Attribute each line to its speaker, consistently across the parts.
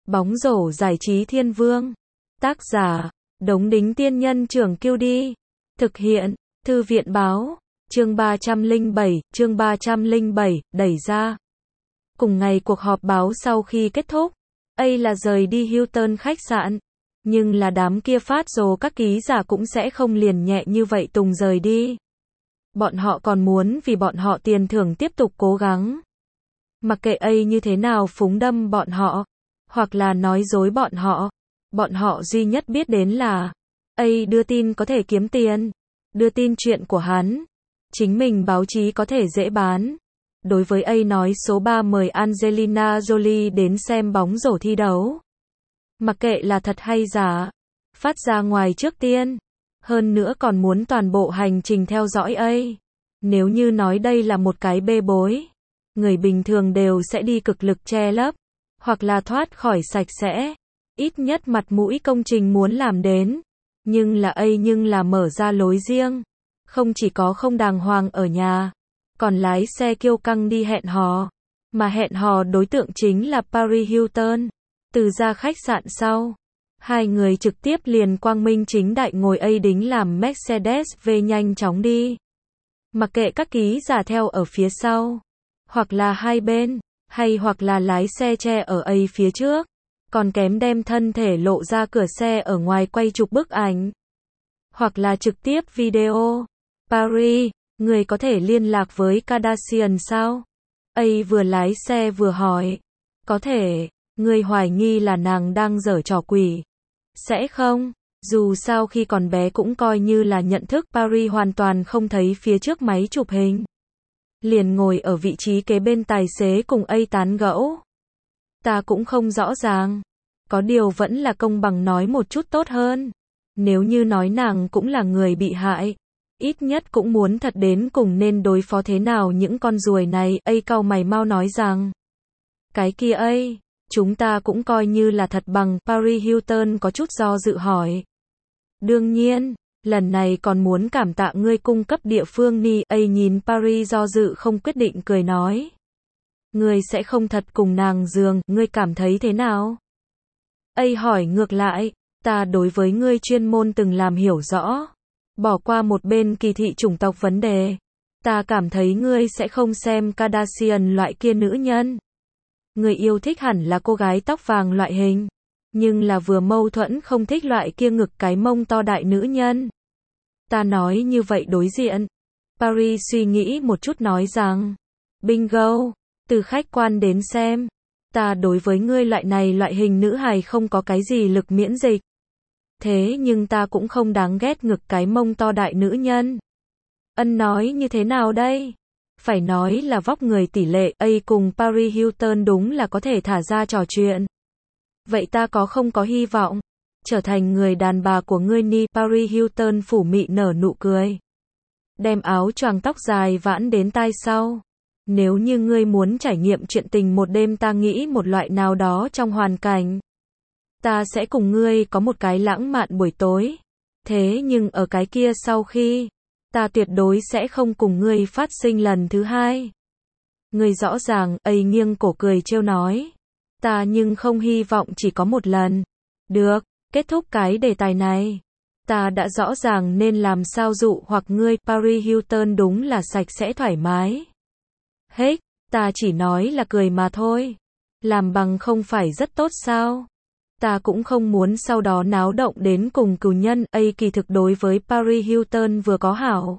Speaker 1: Bóng rổ giải trí thiên vương. Tác giả, Đống Đính Tiên Nhân Trưởng Kiêu Đi. Thực hiện, Thư viện Báo. Chương 307, đẩy ra. Cùng ngày cuộc họp báo sau khi kết thúc, A là rời đi Hilton khách sạn. Nhưng là đám kia phát rồ các ký giả cũng sẽ không liền nhẹ như vậy tùng rời đi. Bọn họ còn muốn vì bọn họ tiền thưởng tiếp tục cố gắng. Mặc kệ A như thế nào phúng đâm bọn họ, hoặc là nói dối bọn họ duy nhất biết đến là A đưa tin có thể kiếm tiền, đưa tin chuyện của hắn, chính mình báo chí có thể dễ bán. Đối với A nói số 3 mời Angelina Jolie đến xem bóng rổ thi đấu. Mặc kệ là thật hay giả, phát ra ngoài trước tiên. Hơn nữa còn muốn toàn bộ hành trình theo dõi A. Nếu như nói đây là một cái bê bối, người bình thường đều sẽ đi cực lực che lấp, hoặc là thoát khỏi sạch sẽ. Ít nhất mặt mũi công trình muốn làm đến. Nhưng là mở ra lối riêng. Không chỉ có không đàng hoàng ở nhà, còn lái xe kiêu căng đi hẹn hò. Mà hẹn hò đối tượng chính là Paris Hilton. Từ ra khách sạn sau, hai người trực tiếp liền quang minh chính đại ngồi A đính làm Mercedes về nhanh chóng đi. Mặc kệ các ký giả theo ở phía sau, hoặc là hai bên, hay hoặc là lái xe che ở A phía trước, còn kém đem thân thể lộ ra cửa xe ở ngoài quay chụp bức ảnh, hoặc là trực tiếp video. Paris, người có thể liên lạc với Kardashian sao? A vừa lái xe vừa hỏi. Có thể, người hoài nghi là nàng đang giở trò quỷ. Sẽ không, dù sao khi còn bé cũng coi như là nhận thức. Paris hoàn toàn không thấy phía trước máy chụp hình. Liền ngồi ở vị trí kế bên tài xế cùng A tán gẫu. Ta cũng không rõ ràng. Có điều vẫn là công bằng nói một chút tốt hơn. Nếu như nói nàng cũng là người bị hại, ít nhất cũng muốn thật đến cùng nên đối phó thế nào những con ruồi này. A cau mày mau nói rằng. Cái kia A, chúng ta cũng coi như là thật bằng. Paris Hilton có chút do dự hỏi. Đương nhiên, lần này còn muốn cảm tạ ngươi cung cấp địa phương ni. A nhìn Paris do dự không quyết định cười nói. Ngươi sẽ không thật cùng nàng giường, ngươi cảm thấy thế nào? A hỏi ngược lại, ta đối với ngươi chuyên môn từng làm hiểu rõ. Bỏ qua một bên kỳ thị chủng tộc vấn đề. Ta cảm thấy ngươi sẽ không xem Kardashian loại kia nữ nhân. Ngươi yêu thích hẳn là cô gái tóc vàng loại hình. Nhưng là vừa mâu thuẫn không thích loại kia ngực cái mông to đại nữ nhân. Ta nói như vậy đối diện. Paris suy nghĩ một chút nói rằng. Bingo, từ khách quan đến xem. Ta đối với ngươi loại hình nữ hài không có cái gì lực miễn dịch. Thế nhưng ta cũng không đáng ghét ngực cái mông to đại nữ nhân. Ân nói như thế nào đây? Phải nói là vóc người tỷ lệ. A cùng Paris Hilton đúng là có thể thả ra trò chuyện. Vậy ta không có hy vọng trở thành người đàn bà của ngươi ni. Paris Hilton phủ mị nở nụ cười. Đem áo choàng tóc dài vãn đến tai sau. Nếu như ngươi muốn trải nghiệm chuyện tình một đêm, ta nghĩ một loại nào đó trong hoàn cảnh. Ta sẽ cùng ngươi có một cái lãng mạn buổi tối. Thế nhưng ở cái kia sau khi, ta tuyệt đối sẽ không cùng ngươi phát sinh lần thứ hai. Ngươi rõ ràng. A nghiêng cổ cười trêu nói. Ta nhưng không hy vọng chỉ có một lần. Được, kết thúc cái đề tài này. Ta đã rõ ràng nên làm sao dụ hoặc ngươi. Paris Hilton đúng là sạch sẽ thoải mái. Hết, ta chỉ nói là cười mà thôi. Làm bằng không phải rất tốt sao? Ta cũng không muốn sau đó náo động đến cùng cừu nhân. A kỳ thực đối với Paris Hilton vừa có hảo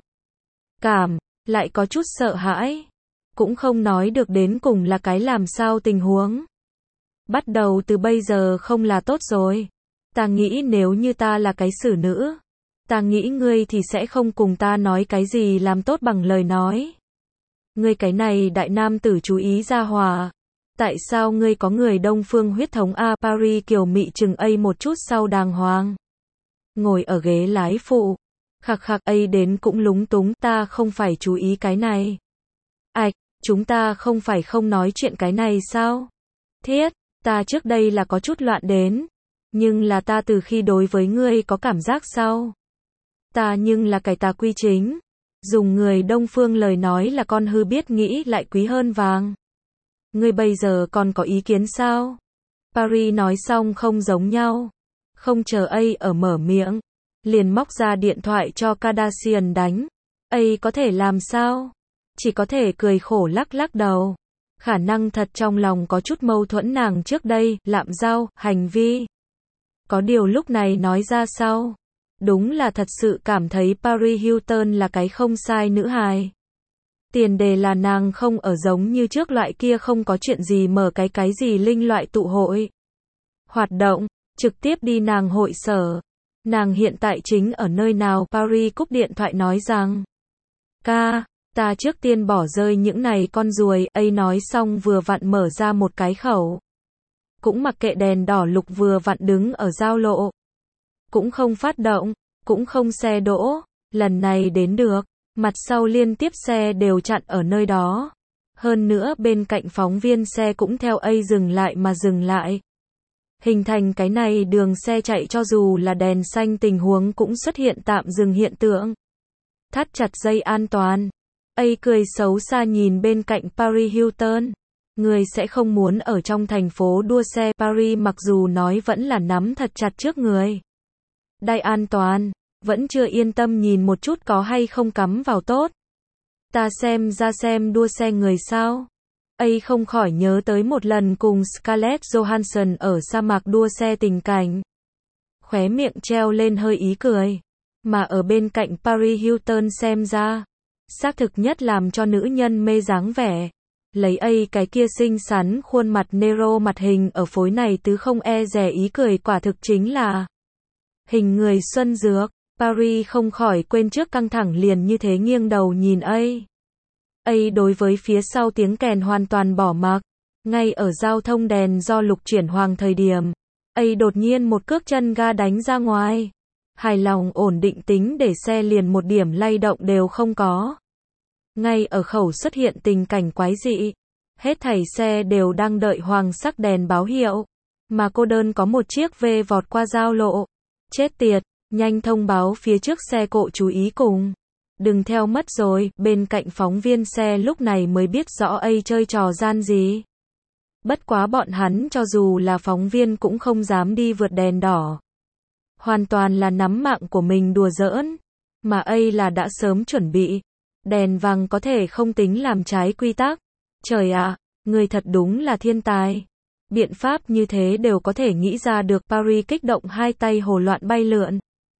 Speaker 1: cảm, lại có chút sợ hãi. Cũng không nói được đến cùng là cái làm sao tình huống. Bắt đầu từ bây giờ không là tốt rồi. Ta nghĩ nếu như ta là cái xử nữ, ta nghĩ ngươi thì sẽ không cùng ta nói cái gì làm tốt bằng lời nói. Ngươi cái này đại nam tử chú ý ra hòa. Tại sao ngươi có người Đông phương huyết thống a? Paris kiều mị chừng A một chút sau đàng hoàng. Ngồi ở ghế lái phụ. Khặc khặc. A đến cũng lúng túng. Ta không phải chú ý cái này. Ảch, chúng ta không phải không nói chuyện cái này sao? Thiết, ta trước đây là có chút loạn đến. Nhưng là ta từ khi đối với ngươi có cảm giác sau. Ta nhưng là cải tà quy chính. Dùng người Đông phương lời nói là con hư biết nghĩ lại quý hơn vàng. Ngươi bây giờ còn có ý kiến sao? Paris nói xong không giống nhau. Không chờ A ở mở miệng, liền móc ra điện thoại cho Kardashian đánh. A có thể làm sao? Chỉ có thể cười khổ lắc lắc đầu. Khả năng thật trong lòng có chút mâu thuẫn nàng trước đây, lạm giao, hành vi. Có điều lúc này nói ra sau. Đúng là thật sự cảm thấy Paris Hilton là cái không sai nữ hài. Tiền đề là nàng không ở giống như trước loại kia không có chuyện gì mở cái gì linh loại tụ hội. Hoạt động, trực tiếp đi nàng hội sở. Nàng hiện tại chính ở nơi nào? Paris cúp điện thoại nói rằng. Ca, ta trước tiên bỏ rơi những này con ruồi. A nói xong vừa vặn mở ra một cái khẩu. Cũng mặc kệ đèn đỏ lục vừa vặn đứng ở giao lộ. Cũng không phát động, cũng không xe đỗ. Lần này đến được, mặt sau liên tiếp xe đều chặn ở nơi đó. Hơn nữa bên cạnh phóng viên xe cũng theo A dừng lại mà dừng lại. Hình thành cái này đường xe chạy cho dù là đèn xanh tình huống cũng xuất hiện tạm dừng hiện tượng. Thắt chặt dây an toàn. A cười xấu xa nhìn bên cạnh Paris Hilton. Người sẽ không muốn ở trong thành phố đua xe. Paris mặc dù nói vẫn là nắm thật chặt trước người. Đai an toàn, vẫn chưa yên tâm nhìn một chút có hay không cắm vào tốt. Ta xem ra xem đua xe người sao. A không khỏi nhớ tới một lần cùng Scarlett Johansson ở sa mạc đua xe tình cảnh. Khóe miệng treo lên hơi ý cười. Mà ở bên cạnh Paris Hilton xem ra, xác thực nhất làm cho nữ nhân mê dáng vẻ. Lấy A cái kia xinh xắn khuôn mặt Nero mặt hình ở phối này tứ không e dè ý cười quả thực chính là hình người xuân dược. Paris không khỏi quên trước căng thẳng liền như thế nghiêng đầu nhìn A. A đối với phía sau tiếng kèn hoàn toàn bỏ mặc. Ngay ở giao thông đèn do lục chuyển hoàng thời điểm, A đột nhiên một cước chân ga đánh ra ngoài. Hài lòng ổn định tính để xe liền một điểm lay động đều không có. Ngay ở khẩu xuất hiện tình cảnh quái dị. Hết thảy xe đều đang đợi hoàng sắc đèn báo hiệu. Mà cô đơn có một chiếc V vọt qua giao lộ. Chết tiệt, nhanh thông báo phía trước xe cộ chú ý cùng. Đừng theo mất rồi, bên cạnh phóng viên xe lúc này mới biết rõ A chơi trò gian gì. Bất quá bọn hắn cho dù là phóng viên cũng không dám đi vượt đèn đỏ. Hoàn toàn là nắm mạng của mình đùa giỡn. Mà A là đã sớm chuẩn bị. Đèn vàng có thể không tính làm trái quy tắc. Trời ạ, người thật đúng là thiên tài. Biện pháp như thế đều có thể nghĩ ra được. Paris kích động hai tay hồ loạn bay lượn.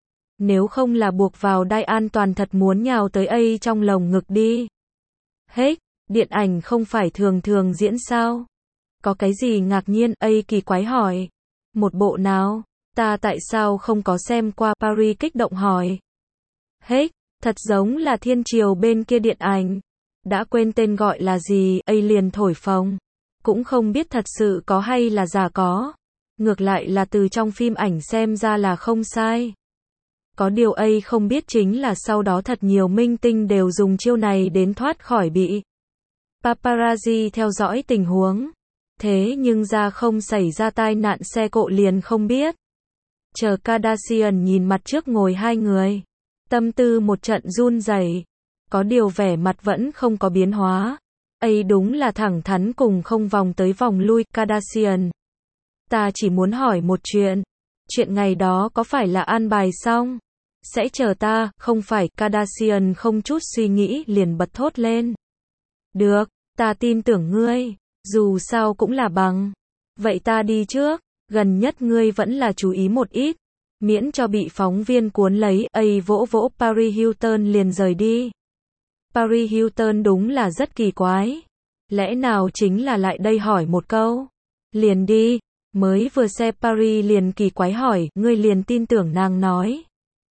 Speaker 1: Nếu không là buộc vào đai an toàn thật muốn nhào tới A trong lồng ngực đi. Hết, điện ảnh không phải thường thường diễn sao? Có cái gì ngạc nhiên? A kỳ quái hỏi. Một bộ nào? Ta tại sao không có xem qua? Paris kích động hỏi. Hết, thật giống là thiên triều bên kia điện ảnh. Đã quên tên gọi là gì? A liền thổi phồng. Cũng không biết thật sự có hay là giả có. Ngược lại là từ trong phim ảnh xem ra là không sai. Có điều A không biết chính là sau đó thật nhiều minh tinh đều dùng chiêu này đến thoát khỏi bị paparazzi theo dõi tình huống. Thế nhưng ra không xảy ra tai nạn xe cộ liền không biết. Chờ Kardashian nhìn mặt trước ngồi hai người. Tâm tư một trận run rẩy. Có điều vẻ mặt vẫn không có biến hóa. A đúng là thẳng thắn cùng không vòng tới vòng lui. Kardashian, ta chỉ muốn hỏi một chuyện. Chuyện ngày đó có phải là an bài xong? Sẽ chờ ta, không phải? Kardashian không chút suy nghĩ liền bật thốt lên. Được, ta tin tưởng ngươi. Dù sao cũng là bằng. Vậy ta đi trước. Gần nhất ngươi vẫn là chú ý một ít. Miễn cho bị phóng viên cuốn lấy. A vỗ vỗ Paris Hilton liền rời đi. Paris Hilton đúng là rất kỳ quái. Lẽ nào chính là lại đây hỏi một câu? Liền đi. Mới vừa xe Paris liền kỳ quái hỏi, ngươi liền tin tưởng nàng nói.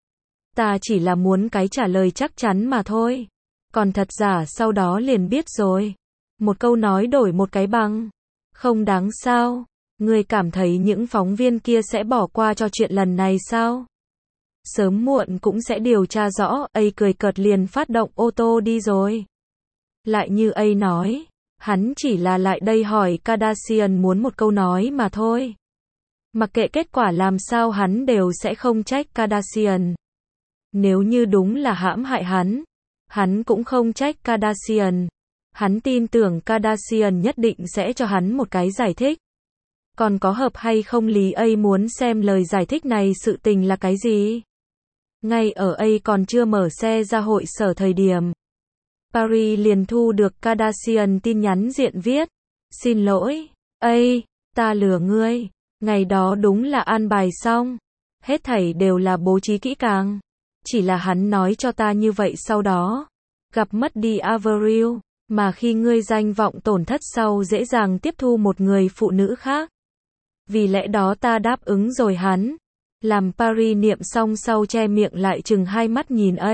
Speaker 1: Ta chỉ là muốn cái trả lời chắc chắn mà thôi. Còn thật giả sau đó liền biết rồi. Một câu nói đổi một cái bằng. Không đáng sao? Ngươi cảm thấy những phóng viên kia sẽ bỏ qua cho chuyện lần này sao? Sớm muộn cũng sẽ điều tra rõ. A cười cợt liền phát động ô tô đi rồi. Lại như A nói. Hắn chỉ là lại đây hỏi Kardashian muốn một câu nói mà thôi. Mặc kệ kết quả làm sao hắn đều sẽ không trách Kardashian. Nếu như đúng là hãm hại hắn cũng không trách Kardashian. Hắn tin tưởng Kardashian nhất định sẽ cho hắn một cái giải thích. Còn có hợp hay không Lý A muốn xem lời giải thích này sự tình là cái gì? Ngay ở A còn chưa mở xe ra hội sở thời điểm, Paris liền thu được Kardashian tin nhắn diện viết. Xin lỗi, A, ta lừa ngươi. Ngày đó đúng là an bài xong. Hết thảy đều là bố trí kỹ càng. Chỉ là hắn nói cho ta như vậy sau đó. Gặp mất đi Avril, mà khi ngươi danh vọng tổn thất sau dễ dàng tiếp thu một người phụ nữ khác. Vì lẽ đó ta đáp ứng rồi hắn. Làm Paris niệm xong sau che miệng lại chừng hai mắt nhìn A.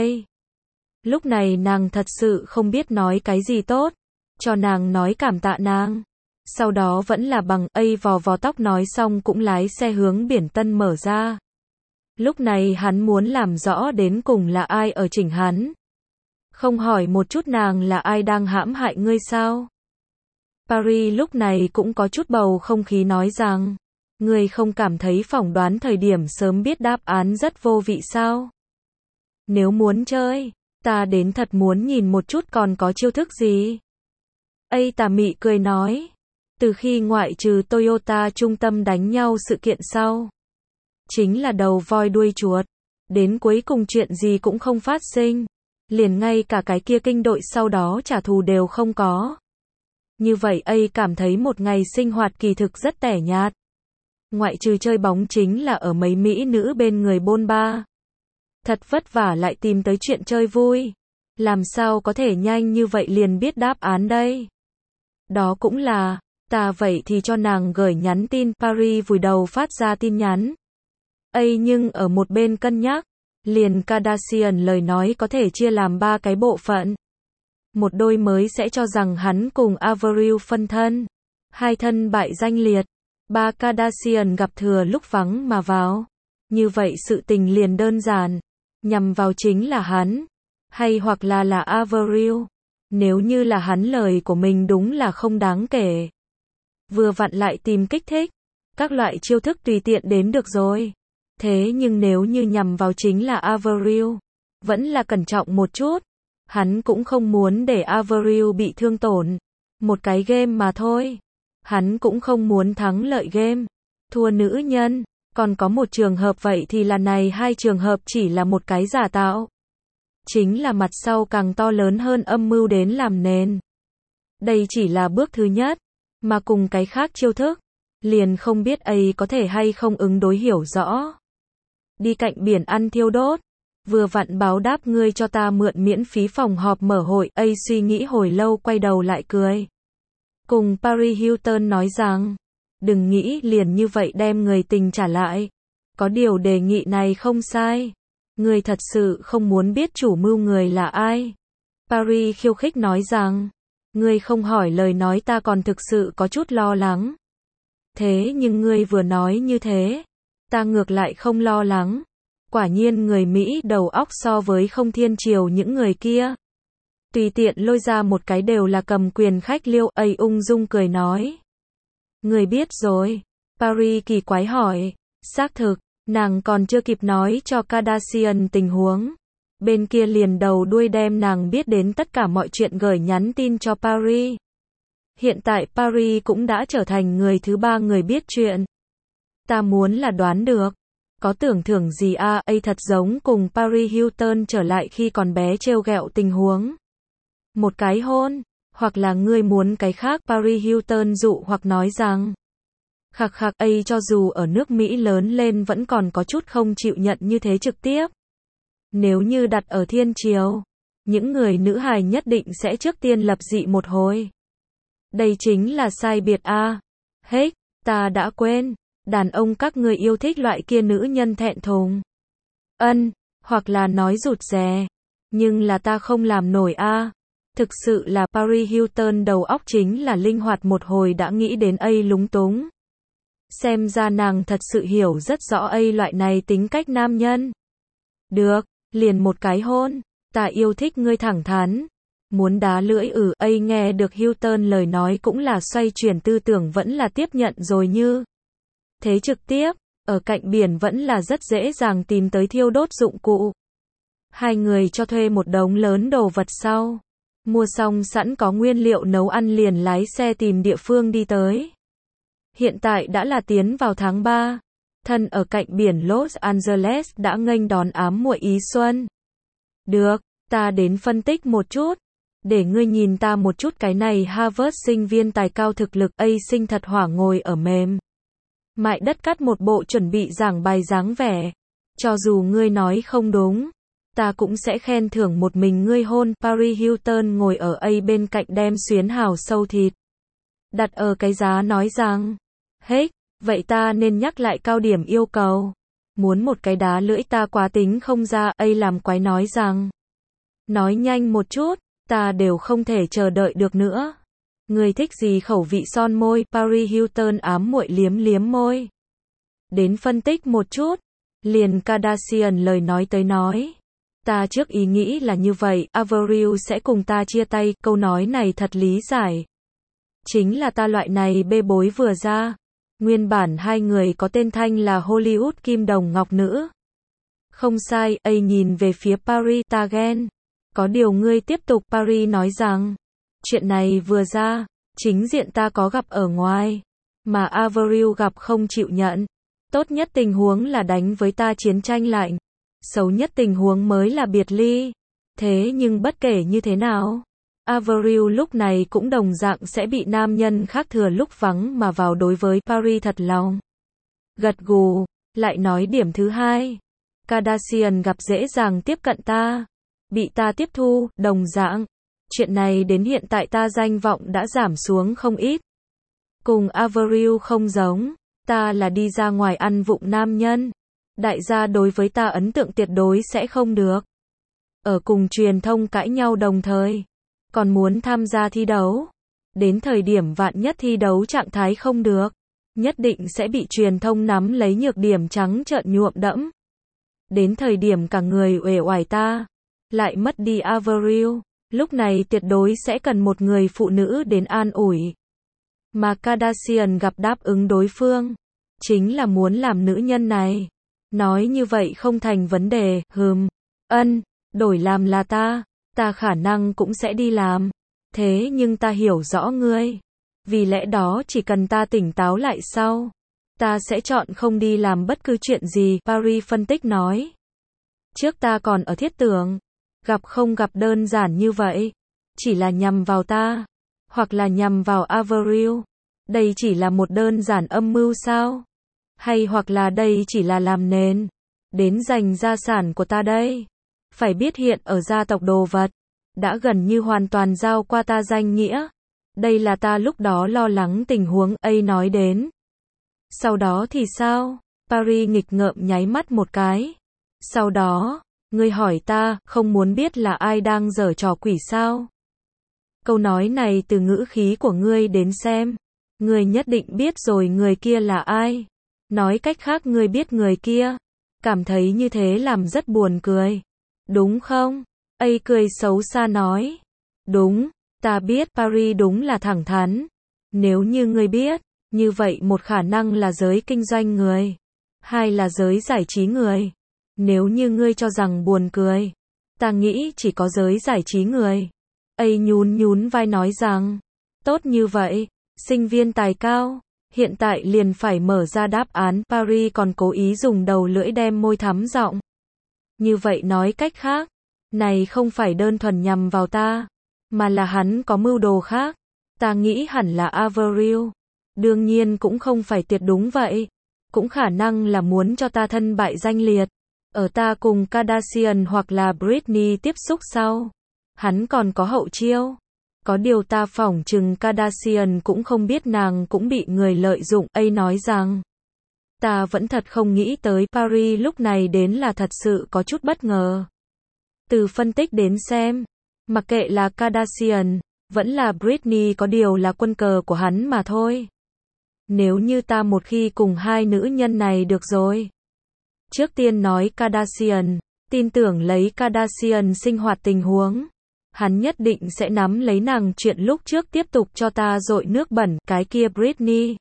Speaker 1: Lúc này nàng thật sự không biết nói cái gì tốt. Cho nàng nói cảm tạ nàng. Sau đó vẫn là bằng A vò vò tóc nói xong cũng lái xe hướng biển Tân mở ra. Lúc này hắn muốn làm rõ đến cùng là ai ở chỉnh hắn. Không hỏi một chút nàng là ai đang hãm hại ngươi sao? Paris lúc này cũng có chút bầu không khí nói rằng, ngươi không cảm thấy phỏng đoán thời điểm sớm biết đáp án rất vô vị sao? Nếu muốn chơi, ta đến thật muốn nhìn một chút còn có chiêu thức gì? A tà mị cười nói, từ khi ngoại trừ Toyota trung tâm đánh nhau sự kiện sau, chính là đầu voi đuôi chuột, đến cuối cùng chuyện gì cũng không phát sinh, liền ngay cả cái kia kinh đội sau đó trả thù đều không có. Như vậy A cảm thấy một ngày sinh hoạt kỳ thực rất tẻ nhạt. Ngoại trừ chơi bóng chính là ở mấy mỹ nữ bên người bôn ba. Thật vất vả lại tìm tới chuyện chơi vui. Làm sao có thể nhanh như vậy liền biết đáp án đây? Đó cũng là, ta vậy thì cho nàng gửi nhắn tin. Paris vùi đầu phát ra tin nhắn. A nhưng ở một bên cân nhắc, liền Kardashian lời nói có thể chia làm 3 cái bộ phận. Một đôi mới sẽ cho rằng hắn cùng Avril phân thân. 2 thân bại danh liệt. 3 Kardashian gặp thừa lúc vắng mà vào. Như vậy sự tình liền đơn giản. Nhằm vào chính là hắn. Hay hoặc là Avril. Nếu như là hắn lời của mình đúng là không đáng kể. Vừa vặn lại tìm kích thích. Các loại chiêu thức tùy tiện đến được rồi. Thế nhưng nếu như nhằm vào chính là Avril. Vẫn là cẩn trọng một chút. Hắn cũng không muốn để Avril bị thương tổn. Một cái game mà thôi. Hắn cũng không muốn thắng lợi game. Thua nữ nhân. Còn có một trường hợp vậy thì là này 2 trường hợp chỉ là một cái giả tạo. Chính là mặt sau càng to lớn hơn âm mưu đến làm nền. Đây chỉ là bước thứ nhất. Mà cùng cái khác chiêu thức. Liền không biết A có thể hay không ứng đối hiểu rõ. Đi cạnh biển ăn thiêu đốt. Vừa vặn báo đáp ngươi cho ta mượn miễn phí phòng họp mở hội. A suy nghĩ hồi lâu quay đầu lại cười. Cùng Paris Hilton nói rằng, đừng nghĩ liền như vậy đem người tình trả lại. Có điều đề nghị này không sai. Ngươi thật sự không muốn biết chủ mưu người là ai. Paris khiêu khích nói rằng, ngươi không hỏi lời nói ta còn thực sự có chút lo lắng. Thế nhưng ngươi vừa nói như thế, ta ngược lại không lo lắng. Quả nhiên người Mỹ đầu óc so với không thiên triều những người kia. Tùy tiện lôi ra một cái đều là cầm quyền khách liêu. A ung dung cười nói. Người biết rồi. Paris kỳ quái hỏi. Xác thực, nàng còn chưa kịp nói cho Kardashian tình huống. Bên kia liền đầu đuôi đem nàng biết đến tất cả mọi chuyện gửi nhắn tin cho Paris. Hiện tại Paris cũng đã trở thành người thứ 3 người biết chuyện. Ta muốn là đoán được. Có tưởng thưởng gì A thật giống cùng Paris Hilton trở lại khi còn bé trêu ghẹo tình huống. Một cái hôn, hoặc là ngươi muốn cái khác. Paris Hilton dụ hoặc nói rằng. Khạc khạc A cho dù ở nước Mỹ lớn lên vẫn còn có chút không chịu nhận như thế trực tiếp. Nếu như đặt ở thiên triều, những người nữ hài nhất định sẽ trước tiên lập dị một hồi. Đây chính là sai biệt A. Hết, ta đã quên. Đàn ông các ngươi yêu thích loại kia nữ nhân thẹn thùng. Hoặc là nói rụt rè. Nhưng là ta không làm nổi A. Thực sự là Paris Hilton đầu óc chính là linh hoạt một hồi đã nghĩ đến A lúng túng. Xem ra nàng thật sự hiểu rất rõ A loại này tính cách nam nhân. Được, liền một cái hôn. Ta yêu thích ngươi thẳng thắn. Muốn đá lưỡi A nghe được Hilton lời nói cũng là xoay chuyển tư tưởng vẫn là tiếp nhận rồi như. Thế trực tiếp, ở cạnh biển vẫn là rất dễ dàng tìm tới thiêu đốt dụng cụ. 2 người cho thuê một đống lớn đồ vật sau. Mua xong sẵn có nguyên liệu nấu ăn liền lái xe tìm địa phương đi tới. Hiện tại đã là tiến vào tháng 3. Thân ở cạnh biển Los Angeles đã nghênh đón ám muội ý xuân. Được, ta đến phân tích một chút. Để ngươi nhìn ta một chút cái này Harvard sinh viên tài cao thực lực A sinh thật hỏa ngồi ở mềm mại đất cắt một bộ chuẩn bị giảng bài dáng vẻ. Cho dù ngươi nói không đúng, ta cũng sẽ khen thưởng một mình ngươi hôn. Paris Hilton ngồi ở A bên cạnh đem xuyến hào sâu thịt đặt ở cái giá nói rằng, hết, vậy ta nên nhắc lại cao điểm yêu cầu. Muốn một cái đá lưỡi ta quá tính không ra. A làm quái nói rằng, nói nhanh một chút, ta đều không thể chờ đợi được nữa. Ngươi thích gì khẩu vị son môi? Paris Hilton ám muội liếm liếm môi. Đến phân tích một chút. Liền Kardashian lời nói tới nói. Ta trước ý nghĩ là như vậy, Avril sẽ cùng ta chia tay. Câu nói này thật lý giải. Chính là ta loại này bê bối vừa ra. Nguyên bản hai người có tên thanh là Hollywood kim đồng ngọc nữ. Không sai, A nhìn về phía Paris, ta ghen. Có điều ngươi tiếp tục. Paris nói rằng, chuyện này vừa ra, chính diện ta có gặp ở ngoài, mà Avril gặp không chịu nhận. Tốt nhất tình huống là đánh với ta chiến tranh lạnh, xấu nhất tình huống mới là biệt ly. Thế nhưng bất kể như thế nào, Avril lúc này cũng đồng dạng sẽ bị nam nhân khác thừa lúc vắng mà vào. Đối với Paris thật lòng gật gù, lại nói điểm thứ hai, Kardashian gặp dễ dàng tiếp cận ta, bị ta tiếp thu, đồng dạng. Chuyện này đến hiện tại ta danh vọng đã giảm xuống không ít. Cùng Avril không giống, ta là đi ra ngoài ăn vụng nam nhân. Đại gia đối với ta ấn tượng tuyệt đối sẽ không được. Ở cùng truyền thông cãi nhau đồng thời, còn muốn tham gia thi đấu. Đến thời điểm vạn nhất thi đấu trạng thái không được, nhất định sẽ bị truyền thông nắm lấy nhược điểm trắng trợn nhuộm đẫm. Đến thời điểm cả người uể oải ta lại mất đi Avril, lúc này tuyệt đối sẽ cần một người phụ nữ đến an ủi. Mà Kardashian gặp đáp ứng đối phương, chính là muốn làm nữ nhân này. Nói như vậy không thành vấn đề, đổi làm là ta khả năng cũng sẽ đi làm. Thế nhưng ta hiểu rõ ngươi. Vì lẽ đó chỉ cần ta tỉnh táo lại sau, ta sẽ chọn không đi làm bất cứ chuyện gì. Paris phân tích nói. Trước ta còn ở thiết tưởng, gặp không gặp đơn giản như vậy. Chỉ là nhằm vào ta, hoặc là nhằm vào Avril. Đây chỉ là một đơn giản âm mưu sao? Hay hoặc là đây chỉ là làm nền đến giành gia sản của ta đây? Phải biết hiện ở gia tộc đồ vật đã gần như hoàn toàn giao qua ta danh nghĩa. Đây là ta lúc đó lo lắng tình huống. A nói đến. Sau đó thì sao? Paris nghịch ngợm nháy mắt một cái. Sau đó, ngươi hỏi ta, không muốn biết là ai đang giở trò quỷ sao? Câu nói này từ ngữ khí của ngươi đến xem, ngươi nhất định biết rồi người kia là ai. Nói cách khác ngươi biết người kia. Cảm thấy như thế làm rất buồn cười. Đúng không? A cười xấu xa nói. Đúng, ta biết. Paris đúng là thẳng thắn. Nếu như ngươi biết, như vậy một khả năng là giới kinh doanh người, hai là giới giải trí người. Nếu như ngươi cho rằng buồn cười, ta nghĩ chỉ có giới giải trí người. A nhún vai nói rằng, tốt như vậy, sinh viên tài cao, hiện tại liền phải mở ra đáp án. Paris còn cố ý dùng đầu lưỡi đem môi thắm giọng. Như vậy nói cách khác, này không phải đơn thuần nhằm vào ta, mà là hắn có mưu đồ khác. Ta nghĩ hẳn là Avril. Đương nhiên cũng không phải tuyệt đúng vậy. Cũng khả năng là muốn cho ta thân bại danh liệt. Ở ta cùng Kardashian hoặc là Britney tiếp xúc sau, hắn còn có hậu chiêu. Có điều ta phỏng chừng Kardashian cũng không biết nàng cũng bị người lợi dụng. A nói rằng, ta vẫn thật không nghĩ tới. Paris lúc này đến là thật sự có chút bất ngờ. Từ phân tích đến xem, mặc kệ là Kardashian, vẫn là Britney có điều là quân cờ của hắn mà thôi. Nếu như ta một khi cùng hai nữ nhân này được rồi. Trước tiên nói Kardashian, tin tưởng lấy Kardashian sinh hoạt tình huống, hắn nhất định sẽ nắm lấy nàng chuyện lúc trước tiếp tục cho ta dội nước bẩn. Cái kia Britney.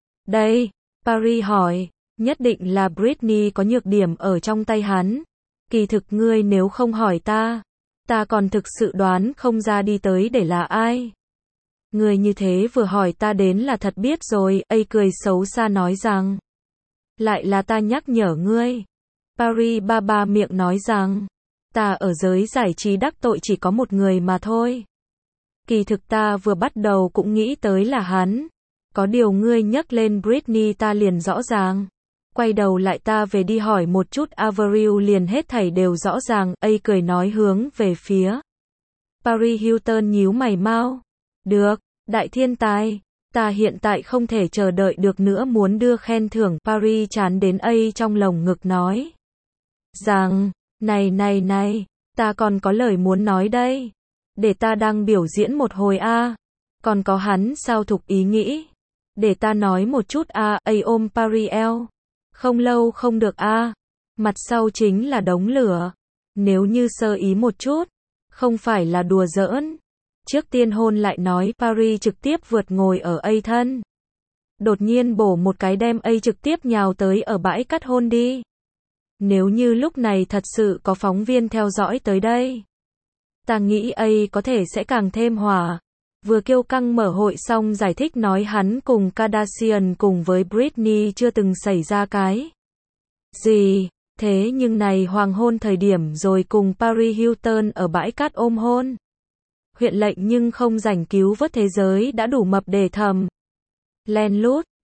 Speaker 1: Đây, Paris hỏi, nhất định là Britney có nhược điểm ở trong tay hắn. Kỳ thực ngươi nếu không hỏi ta còn thực sự đoán không ra đi tới để là ai. Người như thế vừa hỏi ta đến là thật biết rồi, A cười xấu xa nói rằng. Lại là ta nhắc nhở ngươi. Paris ba miệng nói rằng. Ta ở giới giải trí đắc tội chỉ có một người mà thôi. Kỳ thực ta vừa bắt đầu cũng nghĩ tới là hắn. Có điều ngươi nhắc lên Britney ta liền rõ ràng. Quay đầu lại ta về đi hỏi một chút Avril liền hết thảy đều rõ ràng, A cười nói hướng về phía. Paris Hilton nhíu mày mau. Được, đại thiên tài. Ta hiện tại không thể chờ đợi được nữa muốn đưa khen thưởng. Paris chán đến A trong lồng ngực nói. Rằng, này, ta còn có lời muốn nói đây. Để ta đang biểu diễn một hồi a. Còn có hắn sao Thục ý nghĩ. Để ta nói một chút a. A ôm Paris eo. Không lâu không được a. Mặt sau chính là đống lửa. Nếu như sơ ý một chút. Không phải là đùa giỡn. Trước tiên hôn lại nói Paris trực tiếp vượt ngồi ở A thân. Đột nhiên bổ một cái đem A trực tiếp nhào tới ở bãi cắt hôn đi. Nếu như lúc này thật sự có phóng viên theo dõi tới đây. Ta nghĩ A có thể sẽ càng thêm hỏa. Vừa kiêu căng mở hội xong giải thích nói hắn cùng Kardashian cùng với Britney chưa từng xảy ra cái gì. Thế nhưng này hoàng hôn thời điểm rồi cùng Paris Hilton ở bãi cát ôm hôn. Huyện lệnh nhưng không rảnh cứu vớt thế giới đã đủ mập để thầm. Len lút.